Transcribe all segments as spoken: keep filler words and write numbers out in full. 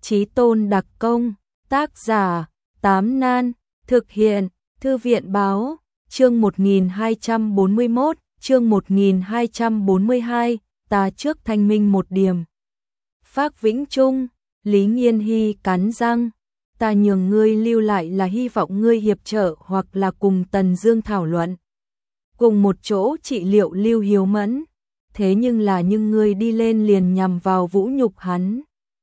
Chí Tôn đặc công, tác giả, Tám Nan, thực hiện, Thư viện báo, chương một nghìn hai trăm bốn mươi mốt, chương một nghìn hai trăm bốn mươi hai, ta trước thanh minh một điểm. Phác Vĩnh Trung, Lý Nghiên Hy cắn răng, ta nhường ngươi lưu lại là hy vọng ngươi hiệp trợ hoặc là cùng Tần Dương thảo luận. Cùng một chỗ trị liệu Lưu Hiếu Mẫn, thế nhưng là nhưng ngươi đi lên liền nhằm vào vũ nhục hắn.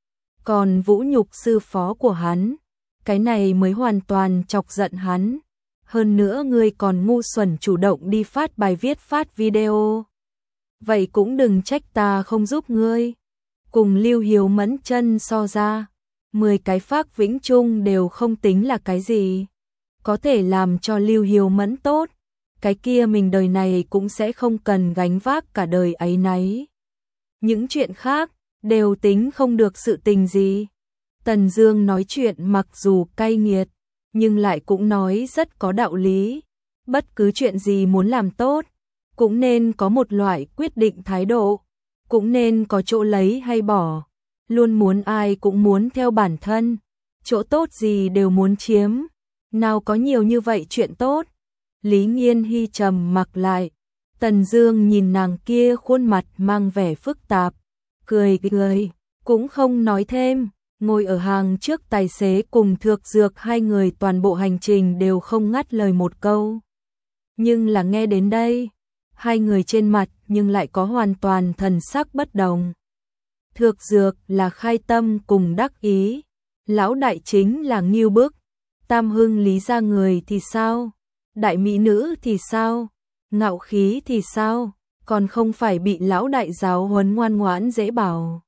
Còn vũ nhục sư phó của hắn, cái này mới hoàn toàn chọc giận hắn. Hơn nữa ngươi còn ngu xuẩn chủ động đi phát bài viết phát video. Vậy cũng đừng trách ta không giúp ngươi. Cùng Lưu Hiếu Mẫn chân so ra, mười cái Phác Vĩnh Trung đều không tính là cái gì. Có thể làm cho Lưu Hiếu Mẫn tốt, cái kia mình đời này cũng sẽ không cần gánh vác cả đời ấy nấy. Những chuyện khác đều tính không được sự tình gì. Tần Dương nói chuyện mặc dù cay nghiệt, nhưng lại cũng nói rất có đạo lý. Bất cứ chuyện gì muốn làm tốt, cũng nên có một loại quyết định thái độ, cũng nên có chỗ lấy hay bỏ. Luôn muốn ai cũng muốn theo bản thân, chỗ tốt gì đều muốn chiếm. Nào có nhiều như vậy chuyện tốt. Lý Nghiên Hy trầm mặc lại. Tần Dương nhìn nàng kia khuôn mặt mang vẻ phức tạp, cười cười, cũng không nói thêm. Ngồi ở hàng trước tài xế cùng Thược Dược hai người toàn bộ hành trình đều không ngắt lời một câu. Nhưng là nghe đến đây, hai người trên mặt nhưng lại có hoàn toàn thần sắc bất đồng. Thược Dược là khai tâm cùng đắc ý, lão đại chính là Ngưu Bức, Tam Hưng Lý gia người thì sao? Đại mỹ nữ thì sao? Ngạo khí thì sao? Còn không phải bị lão đại giáo huấn ngoan ngoãn dễ bảo.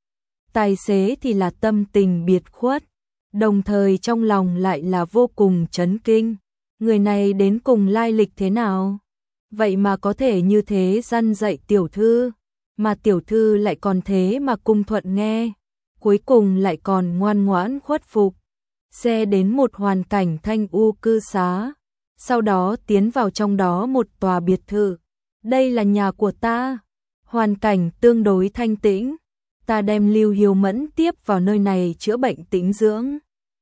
Tài xế thì là tâm tình biệt khuất, đồng thời trong lòng lại là vô cùng chấn kinh. Người này đến cùng lai lịch thế nào? Vậy mà có thể như thế răn dạy tiểu thư, mà tiểu thư lại còn thế mà cung thuận nghe, cuối cùng lại còn ngoan ngoãn khuất phục. Xe đến một hoàn cảnh thanh u cư xá, sau đó tiến vào trong đó một tòa biệt thự. Đây là nhà của ta, hoàn cảnh tương đối thanh tĩnh. Ta đem Lưu Hiếu Mẫn tiếp vào nơi này chữa bệnh tĩnh dưỡng,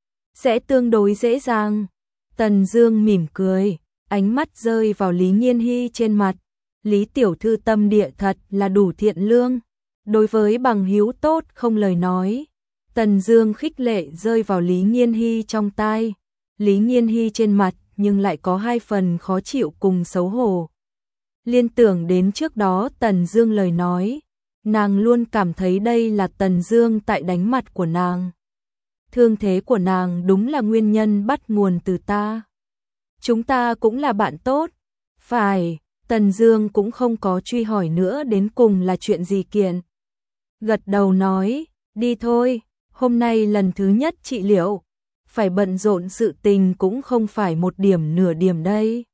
sẽ tương đối dễ dàng. Tần Dương mỉm cười, ánh mắt rơi vào Lý Nghiên Hy trên mặt. Lý tiểu thư tâm địa thật là đủ thiện lương, đối với bằng hữu tốt không lời nói. Tần Dương khích lệ rơi vào Lý Nghiên Hy trong tai. Lý Nghiên Hy trên mặt nhưng lại có hai phần khó chịu cùng xấu hổ. Liên tưởng đến trước đó Tần Dương lời nói, nàng luôn cảm thấy đây là Tần Dương tại đánh mặt của nàng. Thương thế của nàng đúng là nguyên nhân bắt nguồn từ ta. Chúng ta cũng là bạn tốt. Phải, Tần Dương cũng không có truy hỏi nữa đến cùng là chuyện gì kiện. Gật đầu nói, đi thôi, hôm nay lần thứ nhất trị liệu, phải bận rộn sự tình cũng không phải một điểm nửa điểm đây.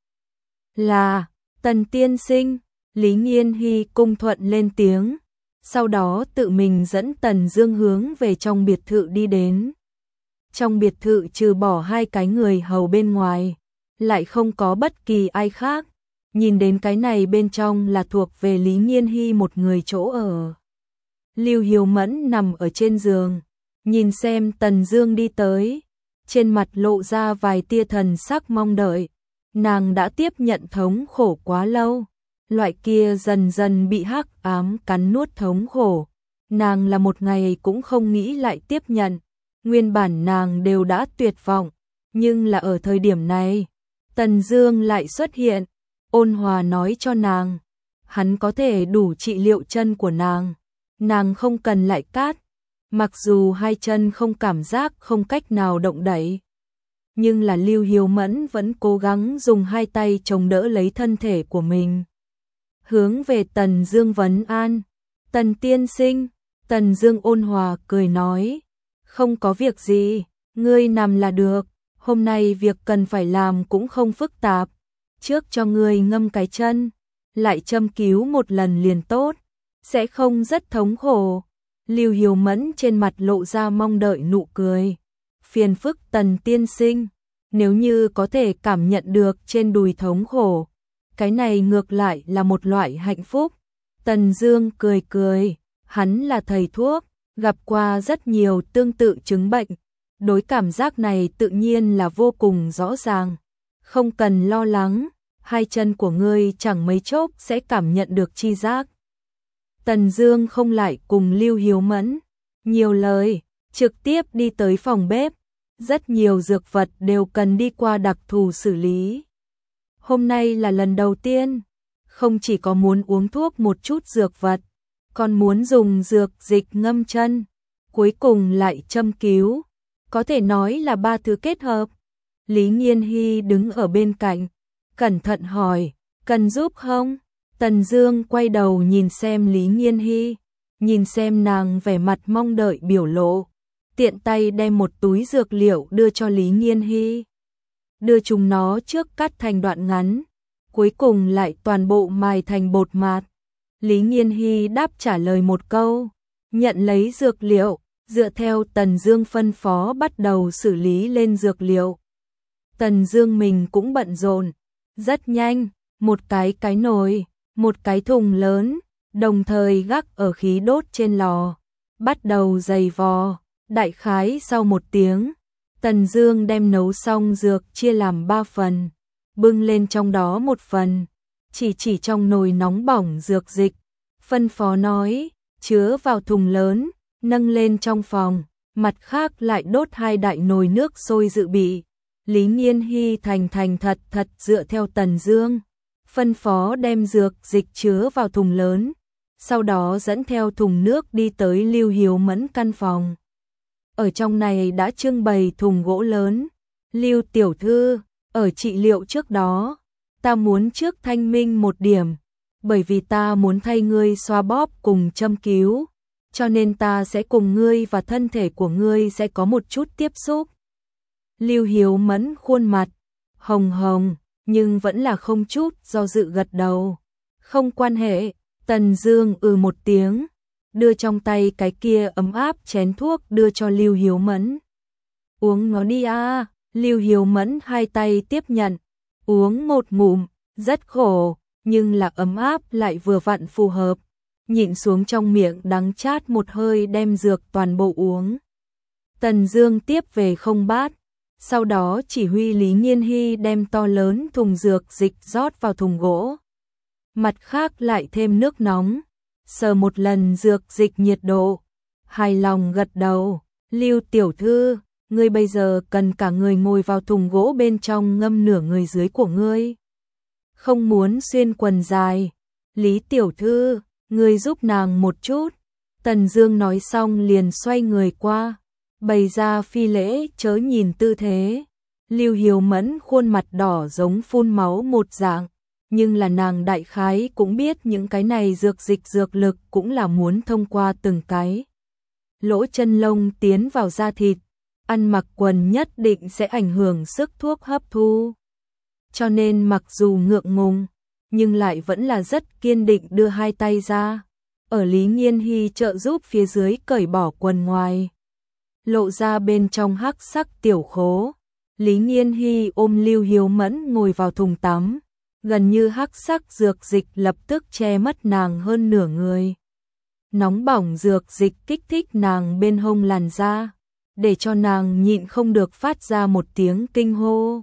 Là, Tần tiên sinh, Lý Nghiên Hy cung thuận lên tiếng. Sau đó tự mình dẫn Tần Dương hướng về trong biệt thự đi đến. Trong biệt thự trừ bỏ hai cái người hầu bên ngoài, lại không có bất kỳ ai khác. Nhìn đến cái này bên trong là thuộc về Lý Nghiên Hy một người chỗ ở. Lưu Hiếu Mẫn nằm ở trên giường, nhìn xem Tần Dương đi tới, trên mặt lộ ra vài tia thần sắc mong đợi. Nàng đã tiếp nhận thống khổ quá lâu, loại kia dần dần bị hắc ám cắn nuốt thống khổ, nàng là một ngày cũng không nghĩ lại tiếp nhận. Nguyên bản nàng đều đã tuyệt vọng, nhưng là ở thời điểm này, Tần Dương lại xuất hiện, ôn hòa nói cho nàng, hắn có thể đủ trị liệu chân của nàng, nàng không cần lại cát. Mặc dù hai chân không cảm giác không cách nào động đậy, nhưng là Lưu Hiếu Mẫn vẫn cố gắng dùng hai tay chống đỡ lấy thân thể của mình. Hướng về Tần Dương vấn an, Tần tiên sinh. Tần Dương ôn hòa cười nói, không có việc gì, ngươi nằm là được, hôm nay việc cần phải làm cũng không phức tạp, trước cho ngươi ngâm cái chân, lại châm cứu một lần liền tốt, sẽ không rất thống khổ. Lưu Hiếu Mẫn trên mặt lộ ra mong đợi nụ cười, phiền phức Tần tiên sinh, nếu như có thể cảm nhận được trên đùi thống khổ, cái này ngược lại là một loại hạnh phúc. Tần Dương cười cười, hắn là thầy thuốc, gặp qua rất nhiều tương tự chứng bệnh, đối cảm giác này tự nhiên là vô cùng rõ ràng. Không cần lo lắng, hai chân của ngươi chẳng mấy chốc sẽ cảm nhận được chi giác. Tần Dương không lại cùng Lưu Hiếu Mẫn nhiều lời, trực tiếp đi tới phòng bếp. Rất nhiều dược vật đều cần đi qua đặc thù xử lý. Hôm nay là lần đầu tiên, không chỉ có muốn uống thuốc một chút dược vật, còn muốn dùng dược dịch ngâm chân, cuối cùng lại châm cứu, có thể nói là ba thứ kết hợp. Lý Nghiên Hy đứng ở bên cạnh, cẩn thận hỏi, cần giúp không? Tần Dương quay đầu nhìn xem Lý Nghiên Hy, nhìn xem nàng vẻ mặt mong đợi biểu lộ, tiện tay đem một túi dược liệu đưa cho Lý Nghiên Hy. Đưa chúng nó trước cắt thành đoạn ngắn, cuối cùng lại toàn bộ mài thành bột mạt. Lý Nghiên Hy đáp trả lời một câu, nhận lấy dược liệu, dựa theo Tần Dương phân phó bắt đầu xử lý lên dược liệu. Tần Dương mình cũng bận rộn, rất nhanh, một cái cái nồi, một cái thùng lớn, đồng thời gác ở khí đốt trên lò, bắt đầu dày vò. Đại khái sau một tiếng, Tần Dương đem nấu xong dược chia làm ba phần, bưng lên trong đó một phần, chỉ chỉ trong nồi nóng bỏng dược dịch, phân phó nói, chứa vào thùng lớn, nâng lên trong phòng, mặt khác lại đốt hai đại nồi nước sôi dự bị. Lý Nghiên Hy thành thành thật thật dựa theo Tần Dương phân phó đem dược dịch chứa vào thùng lớn, sau đó dẫn theo thùng nước đi tới Lưu Hiếu Mẫn căn phòng. Ở trong này đã trưng bày thùng gỗ lớn. Lưu tiểu thư, ở trị liệu trước đó, ta muốn trước thanh minh một điểm, bởi vì ta muốn thay ngươi xoa bóp cùng châm cứu, cho nên ta sẽ cùng ngươi và thân thể của ngươi sẽ có một chút tiếp xúc. Lưu Hiếu Mẫn khuôn mặt hồng hồng, nhưng vẫn là không chút do dự gật đầu. Không quan hệ. Tần Dương ừ một tiếng, đưa trong tay cái kia ấm áp chén thuốc đưa cho Lưu Hiếu Mẫn. Uống nó đi a. Lưu Hiếu Mẫn hai tay tiếp nhận, uống một ngụm, rất khổ, nhưng là ấm áp lại vừa vặn phù hợp. Nhịn xuống trong miệng đắng chát một hơi đem dược toàn bộ uống. Tần Dương tiếp về không bát, sau đó chỉ huy Lý Nghiên Hy đem to lớn thùng dược dịch rót vào thùng gỗ. Mặt khác lại thêm nước nóng, sờ một lần dược dịch nhiệt độ, hài lòng gật đầu. Lưu tiểu thư, ngươi bây giờ cần cả người ngồi vào thùng gỗ bên trong ngâm nửa người dưới của ngươi. Không muốn xuyên quần dài. Lý tiểu thư, ngươi giúp nàng một chút. Tần Dương nói xong liền xoay người qua, bày ra phi lễ chớ nhìn tư thế. Lưu Hiếu Mẫn khuôn mặt đỏ giống phun máu một dạng, nhưng là nàng đại khái cũng biết những cái này dược dịch dược lực cũng là muốn thông qua từng cái lỗ chân lông tiến vào da thịt, ăn mặc quần nhất định sẽ ảnh hưởng sức thuốc hấp thu. Cho nên mặc dù ngượng ngùng, nhưng lại vẫn là rất kiên định đưa hai tay ra, ở Lý Nghiên Hy trợ giúp phía dưới cởi bỏ quần ngoài, lộ ra bên trong hắc sắc tiểu khố. Lý Nghiên Hy ôm Lưu Hiếu Mẫn ngồi vào thùng tắm, gần như hắc sắc dược dịch lập tức che mất nàng hơn nửa người. Nóng bỏng dược dịch kích thích nàng bên hông làn da, để cho nàng nhịn không được phát ra một tiếng kinh hô.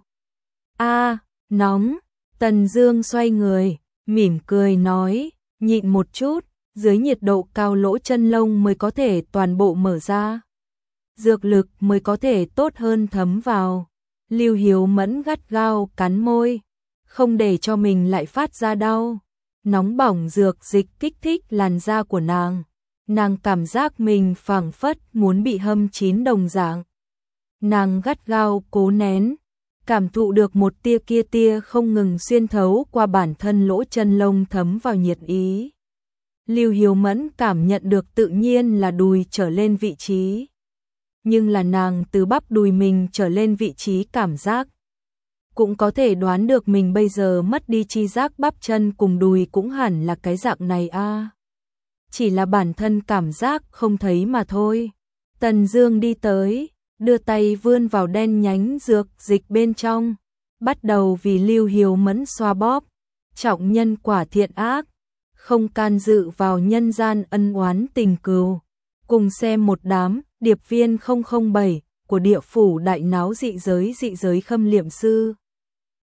A, nóng. Tần Dương xoay người, mỉm cười nói, nhịn một chút, dưới nhiệt độ cao lỗ chân lông mới có thể toàn bộ mở ra, dược lực mới có thể tốt hơn thấm vào. Lưu Hiếu Mẫn gắt gao cắn môi, không để cho mình lại phát ra đau. Nóng bỏng dược dịch kích thích làn da của nàng, nàng cảm giác mình phảng phất muốn bị hâm chín đồng dạng. Nàng gắt gao cố nén, cảm thụ được một tia kia tia không ngừng xuyên thấu qua bản thân lỗ chân lông thấm vào nhiệt ý. Lưu Hiếu Mẫn cảm nhận được tự nhiên là đùi trở lên vị trí, nhưng là nàng từ bắp đùi mình trở lên vị trí cảm giác, cũng có thể đoán được mình bây giờ mất đi chi giác bắp chân cùng đùi cũng hẳn là cái dạng này a. À. Chỉ là bản thân cảm giác không thấy mà thôi. Tần Dương đi tới, đưa tay vươn vào đen nhánh dược dịch bên trong, bắt đầu vì Lưu Hiếu Mẫn xoa bóp. Trọng nhân quả thiện ác, không can dự vào nhân gian ân oán tình cừu, Cùng xem một đám điệp viên không không bảy của địa phủ đại náo dị giới dị giới khâm liệm sư.